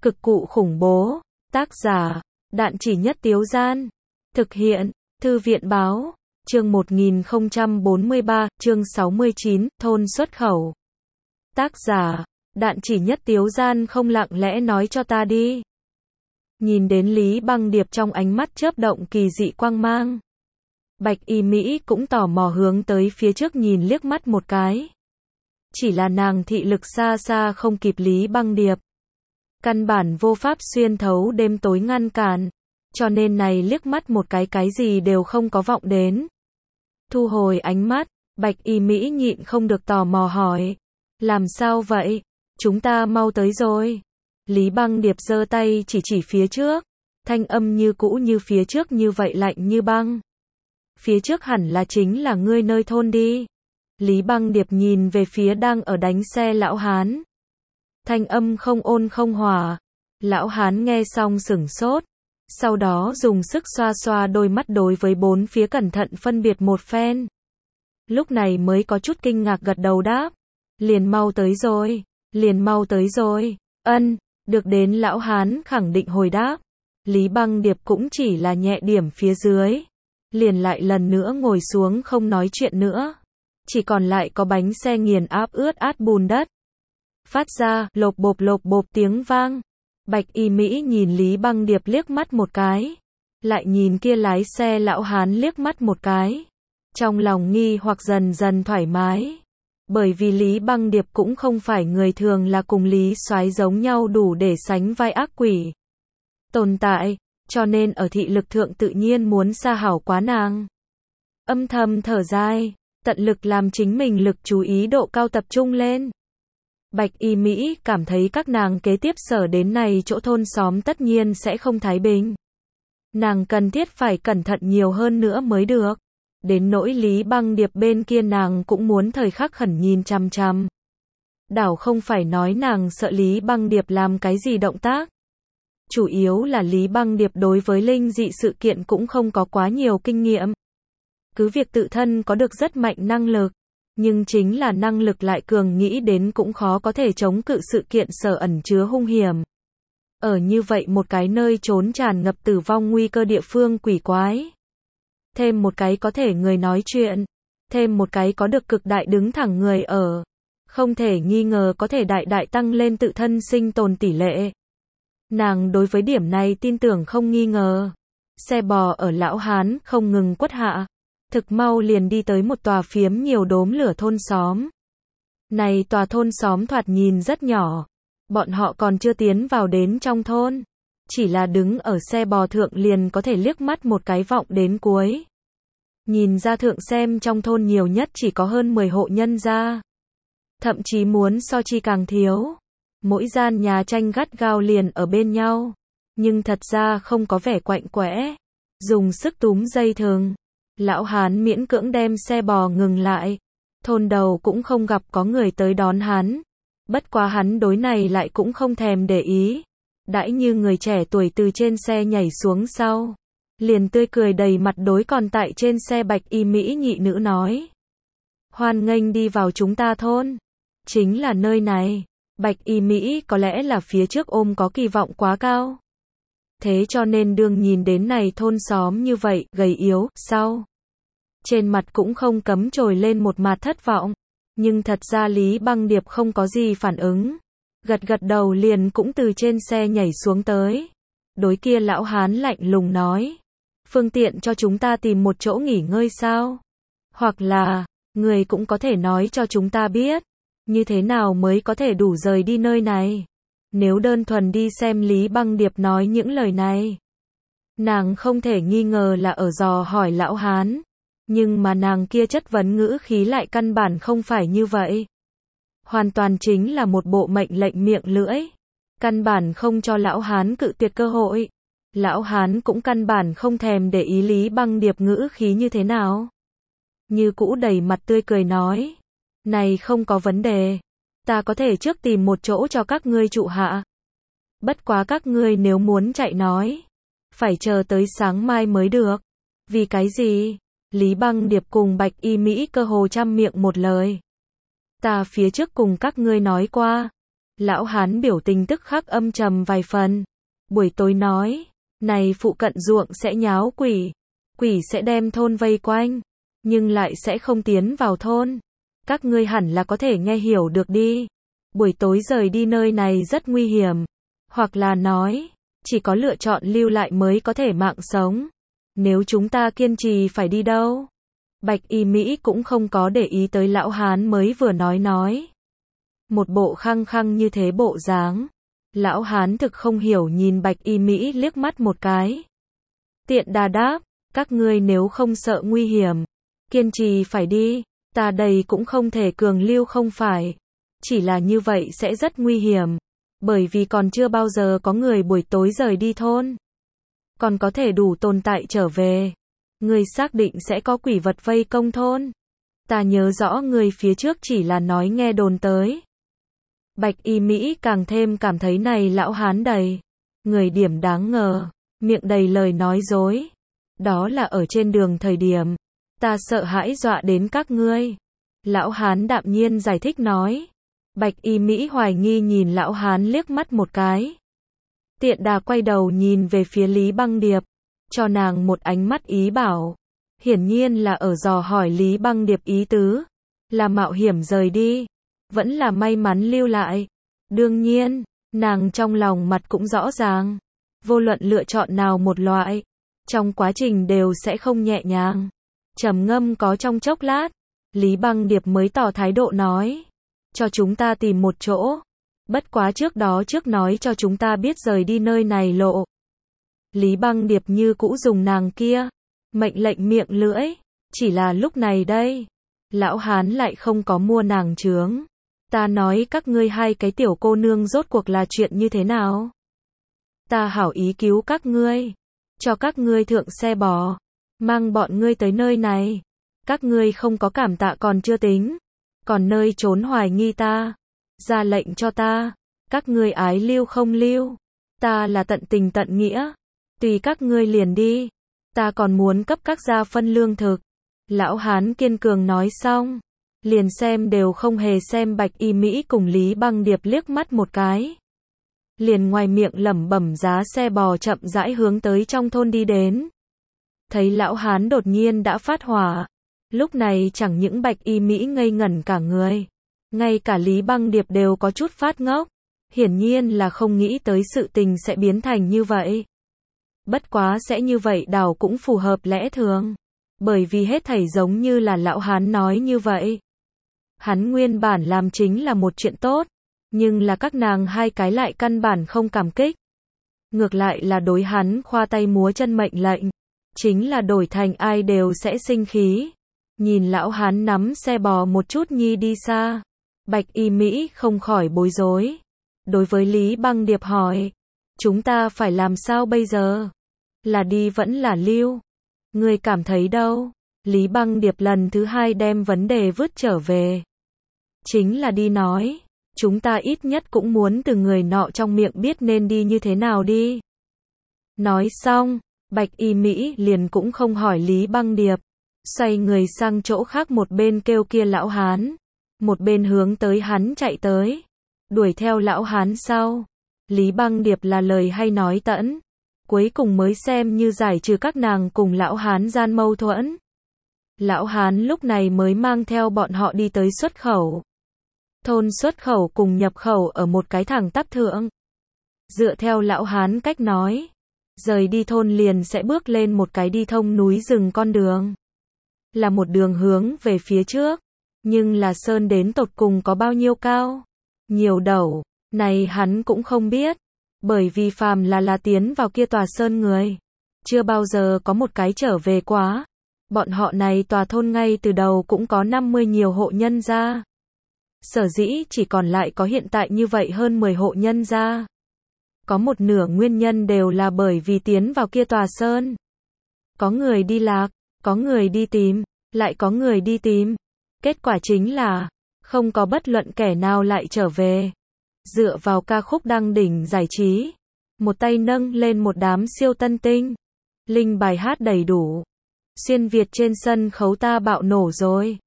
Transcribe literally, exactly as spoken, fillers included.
Cực cụ khủng bố. Tác giả, Đạn Chỉ Nhất Tiếu Gian. Thực hiện, Thư viện Báo. Chương một nghìn không trăm bốn mươi ba, chương sáu mươi chín, thôn xuất khẩu. Tác giả, Đạn Chỉ Nhất Tiếu Gian. Không lặng lẽ nói cho ta đi. Nhìn đến Lý Băng Điệp trong ánh mắt chớp động kỳ dị quang mang. Bạch Y Mỹ cũng tò mò hướng tới phía trước nhìn liếc mắt một cái. Chỉ là nàng thị lực xa xa không kịp Lý Băng Điệp. Căn bản vô pháp xuyên thấu đêm tối ngăn cản, cho nên này liếc mắt một cái cái gì đều không có vọng đến. Thu hồi ánh mắt, Bạch Y Mỹ nhịn không được tò mò hỏi. Làm sao vậy? Chúng ta mau tới rồi. Lý Băng Điệp giơ tay chỉ chỉ phía trước. Thanh âm như cũ như phía trước như vậy lạnh như băng. Phía trước hẳn là chính là ngươi nơi thôn đi. Lý Băng Điệp nhìn về phía đang ở đánh xe lão hán. Thanh âm không ôn không hòa. Lão hán nghe xong sửng sốt. Sau đó dùng sức xoa xoa đôi mắt đối với bốn phía cẩn thận phân biệt một phen. Lúc này mới có chút kinh ngạc gật đầu đáp. Liền mau tới rồi. Liền mau tới rồi. Ân, được đến lão hán khẳng định hồi đáp. Lý Băng Điệp cũng chỉ là nhẹ điểm phía dưới. Liền lại lần nữa ngồi xuống không nói chuyện nữa. Chỉ còn lại có bánh xe nghiền áp ướt át bùn đất. Phát ra, lộp bộp lộp bộp tiếng vang. Bạch Y Mỹ nhìn Lý Băng Điệp liếc mắt một cái. Lại nhìn kia lái xe lão hán liếc mắt một cái. Trong lòng nghi hoặc dần dần thoải mái. Bởi vì Lý Băng Điệp cũng không phải người thường là cùng Lý Soái giống nhau đủ để sánh vai ác quỷ tồn tại, cho nên ở thị lực thượng tự nhiên muốn xa hảo quá nàng. Âm thầm thở dài, tận lực làm chính mình lực chú ý độ cao tập trung lên. Bạch Y Mỹ cảm thấy các nàng kế tiếp sở đến này chỗ thôn xóm tất nhiên sẽ không thái bình. Nàng cần thiết phải cẩn thận nhiều hơn nữa mới được. Đến nỗi Lý Băng Điệp bên kia nàng cũng muốn thời khắc khẩn nhìn chằm chằm. Đảo không phải nói nàng sợ Lý Băng Điệp làm cái gì động tác. Chủ yếu là Lý Băng Điệp đối với linh dị sự kiện cũng không có quá nhiều kinh nghiệm. Cứ việc tự thân có được rất mạnh năng lực, nhưng chính là năng lực lại cường nghĩ đến cũng khó có thể chống cự sự kiện sở ẩn chứa hung hiểm. Ở như vậy một cái nơi trốn tràn ngập tử vong nguy cơ địa phương quỷ quái. Thêm một cái có thể người nói chuyện. Thêm một cái có được cực đại đứng thẳng người ở. Không thể nghi ngờ có thể đại đại tăng lên tự thân sinh tồn tỷ lệ. Nàng đối với điểm này tin tưởng không nghi ngờ. Xe bò ở lão hán không ngừng quất hạ. Thực mau liền đi tới một tòa phiếm nhiều đốm lửa thôn xóm. Này tòa thôn xóm thoạt nhìn rất nhỏ. Bọn họ còn chưa tiến vào đến trong thôn. Chỉ là đứng ở xe bò thượng liền có thể liếc mắt một cái vọng đến cuối. Nhìn ra thượng xem trong thôn nhiều nhất chỉ có hơn mười hộ nhân gia. Thậm chí muốn so chi càng thiếu. Mỗi gian nhà tranh gắt gao liền ở bên nhau. Nhưng thật ra không có vẻ quạnh quẽ. Dùng sức túm dây thừng. Lão hán miễn cưỡng đem xe bò ngừng lại. Thôn đầu cũng không gặp có người tới đón hắn. Bất quá hắn đối này lại cũng không thèm để ý. Đãi như người trẻ tuổi từ trên xe nhảy xuống sau. Liền tươi cười đầy mặt đối còn tại trên xe Bạch Y Mỹ nhị nữ nói. Hoan nghênh đi vào chúng ta thôn. Chính là nơi này. Bạch Y Mỹ có lẽ là phía trước ôm có kỳ vọng quá cao. Thế cho nên đương nhìn đến này thôn xóm như vậy, gầy yếu, sau. Trên mặt cũng không cấm trồi lên một mặt thất vọng. Nhưng thật ra Lý Băng Điệp không có gì phản ứng. Gật gật đầu liền cũng từ trên xe nhảy xuống tới. Đối kia lão hán lạnh lùng nói. Phương tiện cho chúng ta tìm một chỗ nghỉ ngơi sao? Hoặc là, người cũng có thể nói cho chúng ta biết. Như thế nào mới có thể đủ rời đi nơi này? Nếu đơn thuần đi xem Lý Băng Điệp nói những lời này. Nàng không thể nghi ngờ là ở dò hỏi lão hán. Nhưng mà nàng kia chất vấn ngữ khí lại căn bản không phải như vậy. Hoàn toàn chính là một bộ mệnh lệnh miệng lưỡi. Căn bản không cho lão hán cự tuyệt cơ hội. Lão hán cũng căn bản không thèm để ý Lý Băng Điệp ngữ khí như thế nào. Như cũ đầy mặt tươi cười nói. Này không có vấn đề. Ta có thể trước tìm một chỗ cho các ngươi trụ hạ. Bất quá các ngươi nếu muốn chạy nói. Phải chờ tới sáng mai mới được. Vì cái gì? Lý Băng Điệp cùng Bạch Y Mỹ cơ hồ trăm miệng một lời. Ta phía trước cùng các ngươi nói qua. Lão hán biểu tình tức khắc âm trầm vài phần. Buổi tối nói, này phụ cận ruộng sẽ nháo quỷ. Quỷ sẽ đem thôn vây quanh, nhưng lại sẽ không tiến vào thôn. Các ngươi hẳn là có thể nghe hiểu được đi. Buổi tối rời đi nơi này rất nguy hiểm. Hoặc là nói, chỉ có lựa chọn lưu lại mới có thể mạng sống. Nếu chúng ta kiên trì phải đi đâu? Bạch Y Mỹ cũng không có để ý tới lão hán mới vừa nói nói. Một bộ khăng khăng như thế bộ dáng. Lão hán thực không hiểu nhìn Bạch Y Mỹ liếc mắt một cái. Tiện đà đáp, các ngươi nếu không sợ nguy hiểm, kiên trì phải đi, ta đây cũng không thể cường lưu không phải. Chỉ là như vậy sẽ rất nguy hiểm, bởi vì còn chưa bao giờ có người buổi tối rời đi thôn. Còn có thể đủ tồn tại trở về. Người xác định sẽ có quỷ vật vây công thôn. Ta nhớ rõ người phía trước chỉ là nói nghe đồn tới. Bạch Y Mỹ càng thêm cảm thấy này lão hán đầy. Người điểm đáng ngờ, miệng đầy lời nói dối. Đó là ở trên đường thời điểm. Ta sợ hãi dọa đến các ngươi. Lão hán đạm nhiên giải thích nói. Bạch Y Mỹ hoài nghi nhìn lão hán liếc mắt một cái. Tiện đà quay đầu nhìn về phía Lý Băng Điệp. Cho nàng một ánh mắt ý bảo. Hiển nhiên là ở dò hỏi Lý Băng Điệp ý tứ. Là mạo hiểm rời đi. Vẫn là may mắn lưu lại. Đương nhiên, nàng trong lòng mặt cũng rõ ràng. Vô luận lựa chọn nào một loại. Trong quá trình đều sẽ không nhẹ nhàng. Trầm ngâm có trong chốc lát. Lý Băng Điệp mới tỏ thái độ nói. Cho chúng ta tìm một chỗ. Bất quá trước đó trước nói cho chúng ta biết rời đi nơi này lộ. Lý Băng Điệp như cũ dùng nàng kia. Mệnh lệnh miệng lưỡi. Chỉ là lúc này đây. Lão hán lại không có mua nàng chướng. Ta nói các ngươi hai cái tiểu cô nương rốt cuộc là chuyện như thế nào? Ta hảo ý cứu các ngươi. Cho các ngươi thượng xe bò. Mang bọn ngươi tới nơi này. Các ngươi không có cảm tạ còn chưa tính. Còn nơi trốn hoài nghi ta. Ra lệnh cho ta. Các ngươi ái lưu không lưu. Ta là tận tình tận nghĩa. Tùy các ngươi liền đi. Ta còn muốn cấp các gia phân lương thực. Lão hán kiên cường nói xong. Liền xem đều không hề xem Bạch Y Mỹ cùng Lý Băng Điệp liếc mắt một cái. Liền ngoài miệng lẩm bẩm giá xe bò chậm rãi hướng tới trong thôn đi đến. Thấy lão hán đột nhiên đã phát hỏa. Lúc này chẳng những Bạch Y Mỹ ngây ngẩn cả người. Ngay cả Lý Băng Điệp đều có chút phát ngốc. Hiển nhiên là không nghĩ tới sự tình sẽ biến thành như vậy. Bất quá sẽ như vậy đảo cũng phù hợp lẽ thường. Bởi vì hết thảy giống như là lão hán nói như vậy. Hắn nguyên bản làm chính là một chuyện tốt. Nhưng là các nàng hai cái lại căn bản không cảm kích. Ngược lại là đối hắn khoa tay múa chân mệnh lệnh. Chính là đổi thành ai đều sẽ sinh khí. Nhìn lão hán nắm xe bò một chút nhi đi xa. Bạch Y Mỹ không khỏi bối rối. Đối với Lý Băng Điệp hỏi. Chúng ta phải làm sao bây giờ? Là đi vẫn là lưu? Ngươi cảm thấy đâu? Lý Băng Điệp lần thứ hai đem vấn đề vứt trở về. Chính là đi nói. Chúng ta ít nhất cũng muốn từ người nọ trong miệng biết nên đi như thế nào đi. Nói xong, Bạch Y Mỹ liền cũng không hỏi Lý Băng Điệp. Xoay người sang chỗ khác một bên kêu kia lão hán. Một bên hướng tới hắn chạy tới. Đuổi theo lão hán sau. Lý Băng Điệp là lời hay nói tẫn. Cuối cùng mới xem như giải trừ các nàng cùng lão hán gian mâu thuẫn. Lão hán lúc này mới mang theo bọn họ đi tới xuất khẩu. Thôn xuất khẩu cùng nhập khẩu ở một cái thẳng tắp thượng. Dựa theo lão hán cách nói. Rời đi thôn liền sẽ bước lên một cái đi thông núi rừng con đường. Là một đường hướng về phía trước. Nhưng là sơn đến tột cùng có bao nhiêu cao? Nhiều đẩu. Này hắn cũng không biết. Bởi vì phàm là là tiến vào kia tòa sơn người. Chưa bao giờ có một cái trở về quá. Bọn họ này tòa thôn ngay từ đầu cũng có năm mươi nhiều hộ nhân gia. Sở dĩ chỉ còn lại có hiện tại như vậy hơn mười hộ nhân gia. Có một nửa nguyên nhân đều là bởi vì tiến vào kia tòa sơn. Có người đi lạc, có người đi tìm, lại có người đi tìm. Kết quả chính là, không có bất luận kẻ nào lại trở về. Dựa vào ca khúc đăng đỉnh giải trí. Một tay nâng lên một đám siêu tân tinh. Linh bài hát đầy đủ. Xuyên Việt trên sân khấu ta bạo nổ rồi.